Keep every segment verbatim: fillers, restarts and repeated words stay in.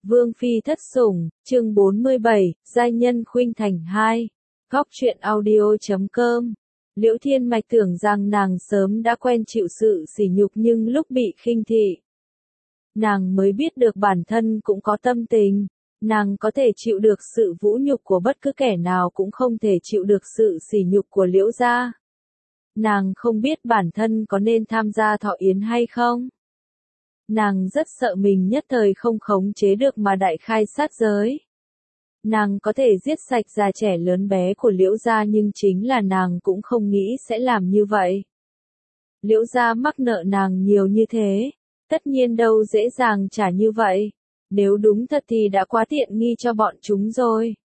Vương Phi thất sủng, chương bốn mươi bảy, giai nhân khuynh thành hai. Góc truyện audio chấm com. Liễu Thiên Mạch tưởng rằng nàng sớm đã quen chịu sự sỉ nhục, nhưng lúc bị khinh thị, nàng mới biết được bản thân cũng có tâm tình. Nàng có thể chịu được sự vũ nhục của bất cứ kẻ nào, cũng không thể chịu được sự sỉ nhục của Liễu gia. Nàng không biết bản thân có nên tham gia thọ yến hay không. Nàng rất sợ mình nhất thời không khống chế được mà đại khai sát giới. Nàng có thể giết sạch già trẻ lớn bé của Liễu gia, nhưng chính là nàng cũng không nghĩ sẽ làm như vậy. Liễu gia mắc nợ nàng nhiều như thế, tất nhiên đâu dễ dàng trả như vậy. Nếu đúng thật thì đã quá tiện nghi cho bọn chúng rồi.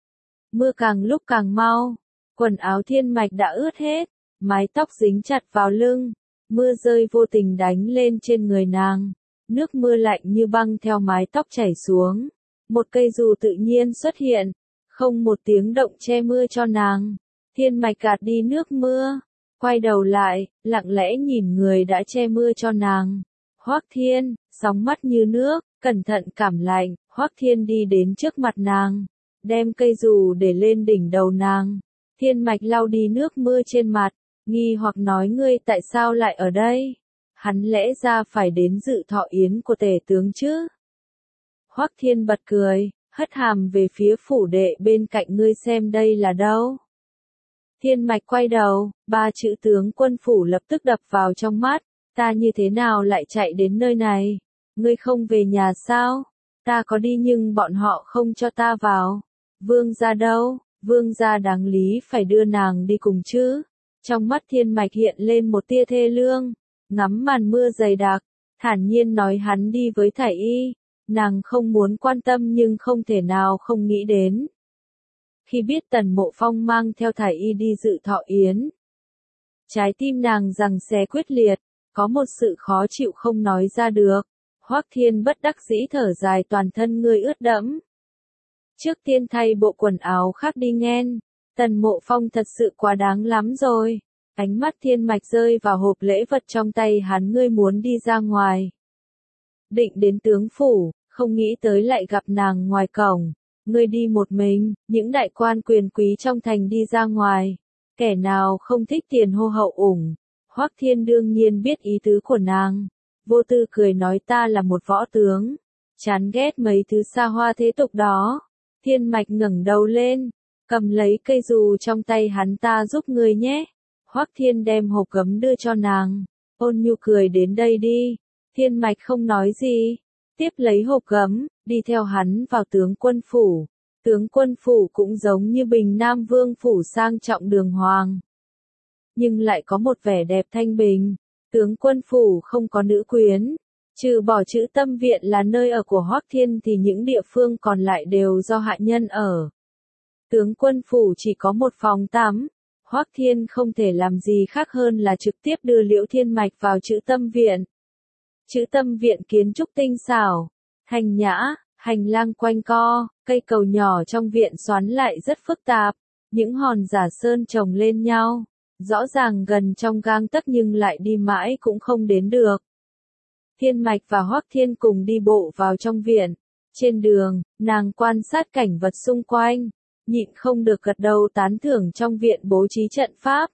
Mưa càng lúc càng mau, quần áo Thiên Mạch đã ướt hết, mái tóc dính chặt vào lưng. Mưa rơi vô tình đánh lên trên người nàng, nước mưa lạnh như băng theo mái tóc chảy xuống. Một cây dù tự nhiên xuất hiện, không một tiếng động che mưa cho nàng. Thiên Mạch gạt đi nước mưa, quay đầu lại, lặng lẽ nhìn người đã che mưa cho nàng. Hoắc Thiên, sóng mắt như nước, cẩn thận cảm lạnh. Hoắc Thiên đi đến trước mặt nàng, đem cây dù để lên đỉnh đầu nàng. Thiên Mạch lau đi nước mưa trên mặt, nghi hoặc nói: ngươi tại sao lại ở đây? Hắn lẽ ra phải đến dự thọ yến của tể tướng chứ? Hoắc Thiên bật cười, hất hàm về phía phủ đệ bên cạnh: ngươi xem đây là đâu? Thiên Mạch quay đầu, ba chữ tướng quân phủ lập tức đập vào trong mắt. Ta như thế nào lại chạy đến nơi này? Ngươi không về nhà sao? Ta có đi nhưng bọn họ không cho ta vào. Vương gia đâu? Vương gia đáng lý phải đưa nàng đi cùng chứ? Trong mắt Thiên Mạch hiện lên một tia thê lương, ngắm màn mưa dày đặc, thản nhiên nói: hắn đi với Thải Y. Nàng không muốn quan tâm nhưng không thể nào không nghĩ đến. Khi biết Tần Mộ Phong mang theo Thải Y đi dự thọ yến, trái tim nàng giằng xé quyết liệt, có một sự khó chịu không nói ra được. Hoắc Thiên bất đắc dĩ thở dài: toàn thân ngươi ướt đẫm. Trước tiên thay bộ quần áo khác đi nghen. Tần Mộ Phong thật sự quá đáng lắm rồi. Ánh mắt Thiên Mạch rơi vào hộp lễ vật trong tay hắn: ngươi muốn đi ra ngoài. Định đến tướng phủ, không nghĩ tới lại gặp nàng ngoài cổng. Ngươi đi một mình, những đại quan quyền quý trong thành đi ra ngoài. Kẻ nào không thích tiền hô hậu ủng. Hoắc Thiên đương nhiên biết ý tứ của nàng. Vô tư cười nói: ta là một võ tướng, chán ghét mấy thứ xa hoa thế tục đó. Thiên Mạch ngẩng đầu lên, cầm lấy cây dù trong tay hắn: ta giúp ngươi nhé. Hoắc Thiên đem hộp gấm đưa cho nàng, ôn nhu cười: đến đây đi. Thiên Mạch không nói gì, tiếp lấy hộp gấm, đi theo hắn vào tướng quân phủ. Tướng quân phủ cũng giống như Bình Nam Vương phủ, sang trọng đường hoàng, nhưng lại có một vẻ đẹp thanh bình. Tướng quân phủ không có nữ quyến, trừ bỏ chữ Tâm viện là nơi ở của Hoắc Thiên thì những địa phương còn lại đều do hạ nhân ở. Tướng quân phủ chỉ có một phòng tắm. Hoắc Thiên không thể làm gì khác hơn là trực tiếp đưa Liễu Thiên Mạch vào chữ Tâm viện. Chữ Tâm viện kiến trúc tinh xảo, thanh nhã, hành lang quanh co, cây cầu nhỏ trong viện xoắn lại rất phức tạp, những hòn giả sơn chồng lên nhau, rõ ràng gần trong gang tấc nhưng lại đi mãi cũng không đến được. Thiên Mạch và Hoắc Thiên cùng đi bộ vào trong viện. Trên đường, nàng quan sát cảnh vật xung quanh, nhịn không được gật đầu tán thưởng trong viện bố trí trận pháp.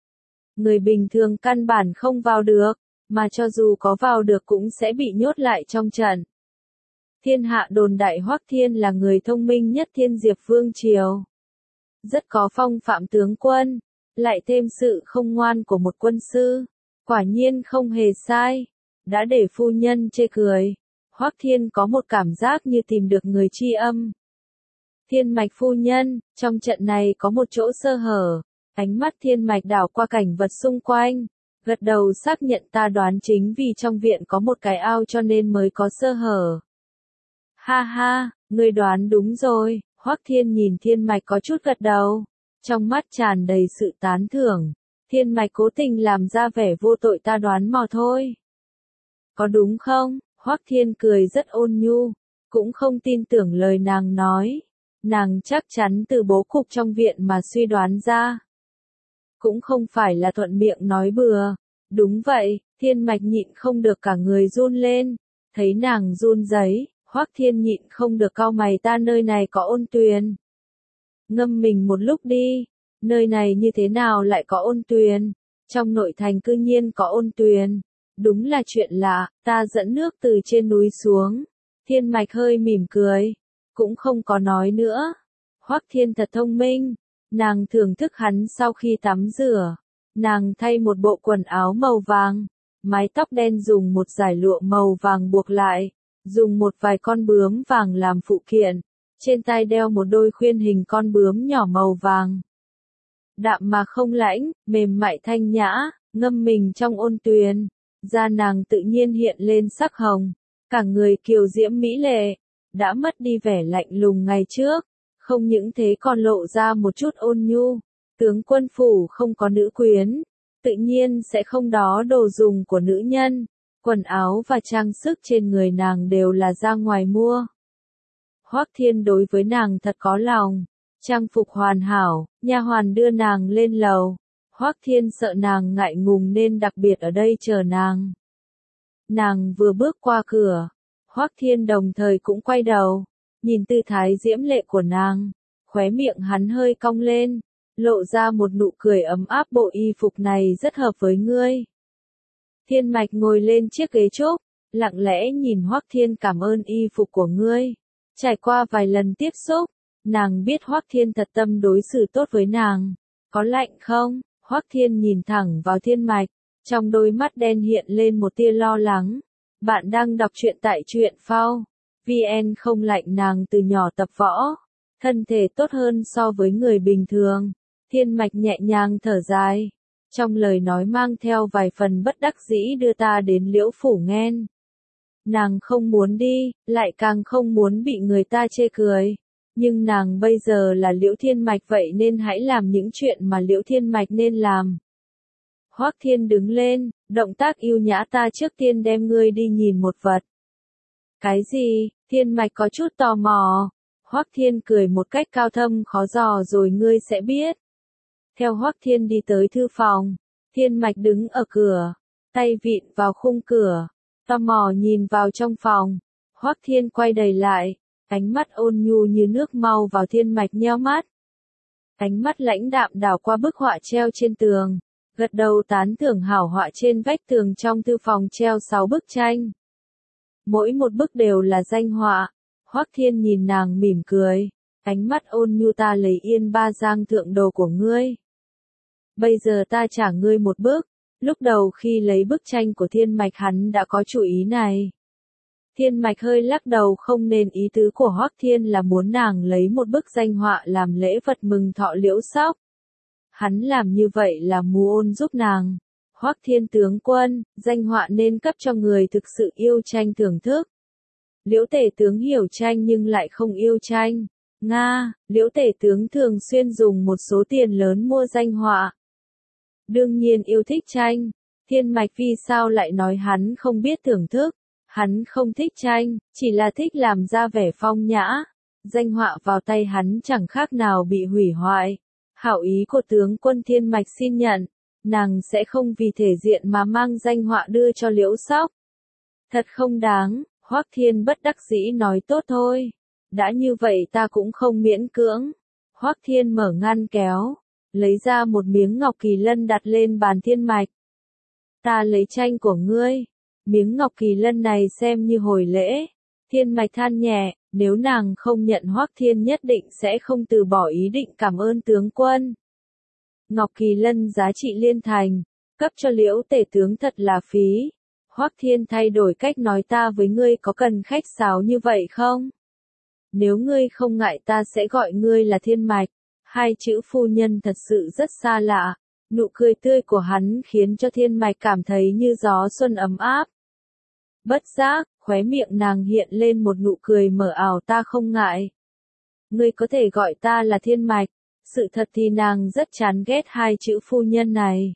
Người bình thường căn bản không vào được, mà cho dù có vào được cũng sẽ bị nhốt lại trong trận. Thiên hạ đồn đại Hoắc Thiên là người thông minh nhất Thiên Diệp Vương triều, rất có phong phạm tướng quân, lại thêm sự không ngoan của một quân sư, quả nhiên không hề sai, đã để phu nhân chê cười. Hoắc Thiên có một cảm giác như tìm được người tri âm. Thiên Mạch phu nhân, trong trận này có một chỗ sơ hở. Ánh mắt Thiên Mạch đảo qua cảnh vật xung quanh, gật đầu xác nhận: ta đoán chính vì trong viện có một cái ao cho nên mới có sơ hở. Ha ha, ngươi đoán đúng rồi. Hoắc Thiên nhìn Thiên Mạch có chút gật đầu, trong mắt tràn đầy sự tán thưởng. Thiên Mạch cố tình làm ra vẻ vô tội: ta đoán mò thôi. Có đúng không? Hoắc Thiên cười rất ôn nhu, cũng không tin tưởng lời nàng nói. Nàng chắc chắn từ bố cục trong viện mà suy đoán ra, cũng không phải là thuận miệng nói bừa. Đúng vậy. Thiên Mạch nhịn không được cả người run lên, thấy nàng run rẩy, Hoắc Thiên nhịn không được cau mày, ta nơi này có ôn tuyền. Ngâm mình một lúc đi, nơi này như thế nào lại có ôn tuyền? Trong nội thành cư nhiên có ôn tuyền. Đúng là chuyện lạ, ta dẫn nước từ trên núi xuống. Thiên Mạch hơi mỉm cười, cũng không có nói nữa. Hoắc Thiên thật thông minh, nàng thưởng thức hắn sau khi tắm rửa. Nàng thay một bộ quần áo màu vàng, mái tóc đen dùng một dải lụa màu vàng buộc lại, dùng một vài con bướm vàng làm phụ kiện, trên tai đeo một đôi khuyên hình con bướm nhỏ màu vàng. Đạm mà không lãnh, mềm mại thanh nhã, ngâm mình trong ôn tuyền, da nàng tự nhiên hiện lên sắc hồng, cả người kiều diễm mỹ lệ, đã mất đi vẻ lạnh lùng ngày trước, không những thế còn lộ ra một chút ôn nhu. Tướng quân phủ không có nữ quyến, tự nhiên sẽ không đó đồ dùng của nữ nhân, quần áo và trang sức trên người nàng đều là ra ngoài mua. Hoắc Thiên đối với nàng thật có lòng, trang phục hoàn hảo, nha hoàn đưa nàng lên lầu. Hoắc Thiên sợ nàng ngại ngùng nên đặc biệt ở đây chờ nàng. Nàng vừa bước qua cửa, Hoắc Thiên đồng thời cũng quay đầu, nhìn tư thái diễm lệ của nàng, khóe miệng hắn hơi cong lên, lộ ra một nụ cười ấm áp, bộ y phục này rất hợp với ngươi. Thiên Mạch ngồi lên chiếc ghế trúc, lặng lẽ nhìn Hoắc Thiên, cảm ơn y phục của ngươi. Trải qua vài lần tiếp xúc, nàng biết Hoắc Thiên thật tâm đối xử tốt với nàng. Có lạnh không? Hoắc Thiên nhìn thẳng vào Thiên Mạch, trong đôi mắt đen hiện lên một tia lo lắng. Bạn đang đọc truyện tại truyện phao chấm vn. Không lạnh, nàng từ nhỏ tập võ, thân thể tốt hơn so với người bình thường. Thiên Mạch nhẹ nhàng thở dài, trong lời nói mang theo vài phần bất đắc dĩ, đưa ta đến Liễu phủ nghen. Nàng không muốn đi, lại càng không muốn bị người ta chê cười. Nhưng nàng bây giờ là Liễu Thiên Mạch, vậy nên hãy làm những chuyện mà Liễu Thiên Mạch nên làm. Hoắc Thiên đứng lên, động tác yêu nhã, ta trước tiên đem ngươi đi nhìn một vật. Cái gì? Thiên Mạch có chút tò mò. Hoắc Thiên cười một cách cao thâm khó dò, rồi ngươi sẽ biết. Theo Hoắc Thiên đi tới thư phòng, Thiên Mạch đứng ở cửa, tay vịn vào khung cửa, tò mò nhìn vào trong phòng. Hoắc Thiên quay đầy lại, ánh mắt ôn nhu như nước mau vào Thiên Mạch nheo mắt. Ánh mắt lãnh đạm đảo qua bức họa treo trên tường, gật đầu tán thưởng hảo họa trên vách tường trong thư phòng treo sáu bức tranh. Mỗi một bức đều là danh họa. Hoắc Thiên nhìn nàng mỉm cười, ánh mắt ôn nhu, ta lấy Yên Ba Giang thượng đồ của ngươi. Bây giờ ta trả ngươi một bức. Lúc đầu khi lấy bức tranh của Thiên Mạch hắn đã có chủ ý này. Thiên Mạch hơi lắc đầu, không nên, ý tứ của Hoắc Thiên là muốn nàng lấy một bức danh họa làm lễ vật mừng thọ Liễu Sóc. Hắn làm như vậy là mù ôn giúp nàng. Hoắc Thiên tướng quân, danh họa nên cấp cho người thực sự yêu tranh thưởng thức. Liễu tể tướng hiểu tranh nhưng lại không yêu tranh. Nga, Liễu tể tướng thường xuyên dùng một số tiền lớn mua danh họa. Đương nhiên yêu thích tranh. Thiên Mạch vì sao lại nói hắn không biết thưởng thức? Hắn không thích tranh, chỉ là thích làm ra vẻ phong nhã. Danh họa vào tay hắn chẳng khác nào bị hủy hoại. Hảo ý của tướng quân, Thiên Mạch xin nhận. Nàng sẽ không vì thể diện mà mang danh họa đưa cho Liễu Sóc. Thật không đáng. Hoắc Thiên bất đắc dĩ nói, tốt thôi. Đã như vậy ta cũng không miễn cưỡng. Hoắc Thiên mở ngăn kéo, lấy ra một miếng ngọc kỳ lân đặt lên bàn Thiên Mạch. Ta lấy tranh của ngươi. Miếng ngọc kỳ lân này xem như hồi lễ. Thiên Mạch than nhẹ, nếu nàng không nhận Hoắc Thiên nhất định sẽ không từ bỏ ý định, cảm ơn tướng quân. Ngọc kỳ lân giá trị liên thành, cấp cho Liễu tể tướng thật là phí. Hoắc Thiên thay đổi cách nói, ta với ngươi có cần khách sáo như vậy không? Nếu ngươi không ngại ta sẽ gọi ngươi là Thiên Mạch. Hai chữ phu nhân thật sự rất xa lạ. Nụ cười tươi của hắn khiến cho Thiên Mạch cảm thấy như gió xuân ấm áp. Bất giác, khóe miệng nàng hiện lên một nụ cười mờ ảo, ta không ngại. Ngươi có thể gọi ta là Thiên Mạch. Sự thật thì nàng rất chán ghét hai chữ phu nhân này.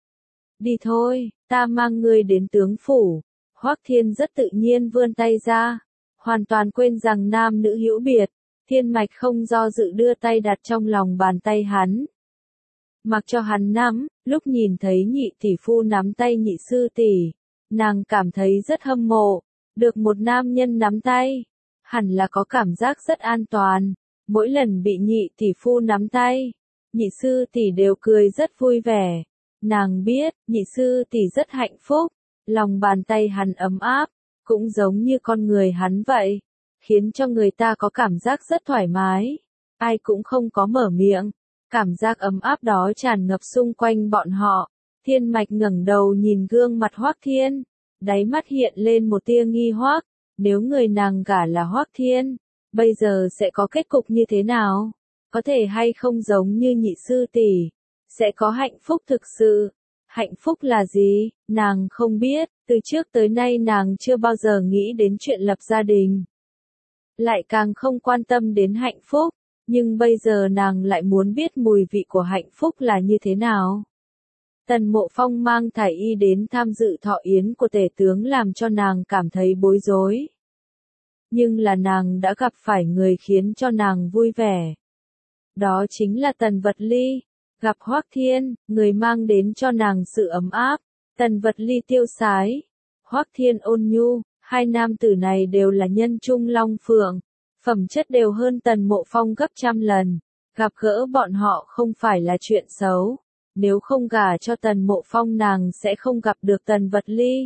Đi thôi, ta mang ngươi đến tướng phủ. Hoắc Thiên rất tự nhiên vươn tay ra, hoàn toàn quên rằng nam nữ hữu biệt. Thiên Mạch không do dự đưa tay đặt trong lòng bàn tay hắn. Mặc cho hắn nắm, lúc nhìn thấy nhị tỷ phu nắm tay nhị sư tỷ, nàng cảm thấy rất hâm mộ, được một nam nhân nắm tay. hẳn là có cảm giác rất an toàn. Mỗi lần bị nhị tỷ phu nắm tay, nhị sư tỷ đều cười rất vui vẻ. Nàng biết, nhị sư tỷ rất hạnh phúc, lòng bàn tay hắn ấm áp, cũng giống như con người hắn vậy, khiến cho người ta có cảm giác rất thoải mái. Ai cũng không có mở miệng, cảm giác ấm áp đó tràn ngập xung quanh bọn họ. Thiên Mạch ngẩng đầu nhìn gương mặt Hoắc Thiên, đáy mắt hiện lên một tia nghi hoặc, nếu người nàng gả là Hoắc Thiên, bây giờ sẽ có kết cục như thế nào? Có thể hay không giống như nhị sư tỷ, sẽ có hạnh phúc thực sự. Hạnh phúc là gì? Nàng không biết, từ trước tới nay nàng chưa bao giờ nghĩ đến chuyện lập gia đình. Lại càng không quan tâm đến hạnh phúc, nhưng bây giờ nàng lại muốn biết mùi vị của hạnh phúc là như thế nào. Tần Mộ Phong mang Thải Y đến tham dự thọ yến của tể tướng làm cho nàng cảm thấy bối rối. Nhưng là nàng đã gặp phải người khiến cho nàng vui vẻ. Đó chính là Tần Vật Ly. Gặp Hoắc Thiên, người mang đến cho nàng sự ấm áp. Tần Vật Ly tiêu sái, Hoắc Thiên ôn nhu, hai nam tử này đều là nhân trung long phượng, phẩm chất đều hơn Tần Mộ Phong gấp trăm lần. Gặp gỡ bọn họ không phải là chuyện xấu. Nếu không gả cho Tần Mộ Phong nàng sẽ không gặp được Tần Vật Ly.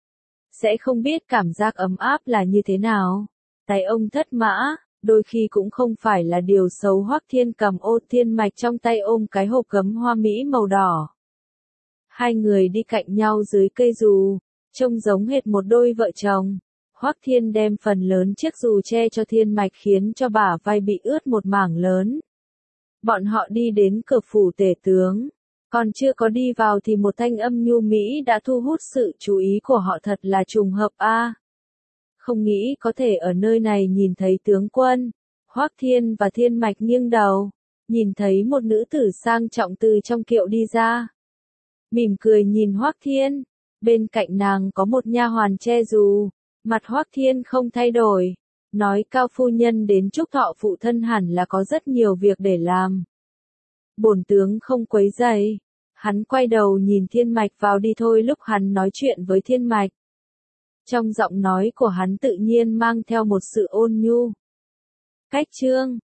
Sẽ không biết cảm giác ấm áp là như thế nào. Tay ông thất mã, đôi khi cũng không phải là điều xấu. Hoắc Thiên cầm Ô Thiên Mạch trong tay ôm cái hộp gấm hoa mỹ màu đỏ. Hai người đi cạnh nhau dưới cây dù, trông giống hệt một đôi vợ chồng. Hoắc Thiên đem phần lớn chiếc dù che cho Thiên Mạch khiến cho bả vai bị ướt một mảng lớn. Bọn họ đi đến cửa phủ tể tướng. Còn chưa có đi vào thì một thanh âm nhu mỹ đã thu hút sự chú ý của họ, thật là trùng hợp a. À. Không nghĩ có thể ở nơi này nhìn thấy tướng quân. Hoắc Thiên và Thiên Mạch nghiêng đầu, nhìn thấy một nữ tử sang trọng từ trong kiệu đi ra. Mỉm cười nhìn Hoắc Thiên, bên cạnh nàng có một nha hoàn che dù, mặt Hoắc Thiên không thay đổi, nói Cao phu nhân đến chúc thọ phụ thân hẳn là có rất nhiều việc để làm. Bổn tướng không quấy rầy. Hắn quay đầu nhìn Thiên Mạch vào đi thôi. Lúc hắn nói chuyện với Thiên Mạch, trong giọng nói của hắn tự nhiên mang theo một sự ôn nhu. Cách chương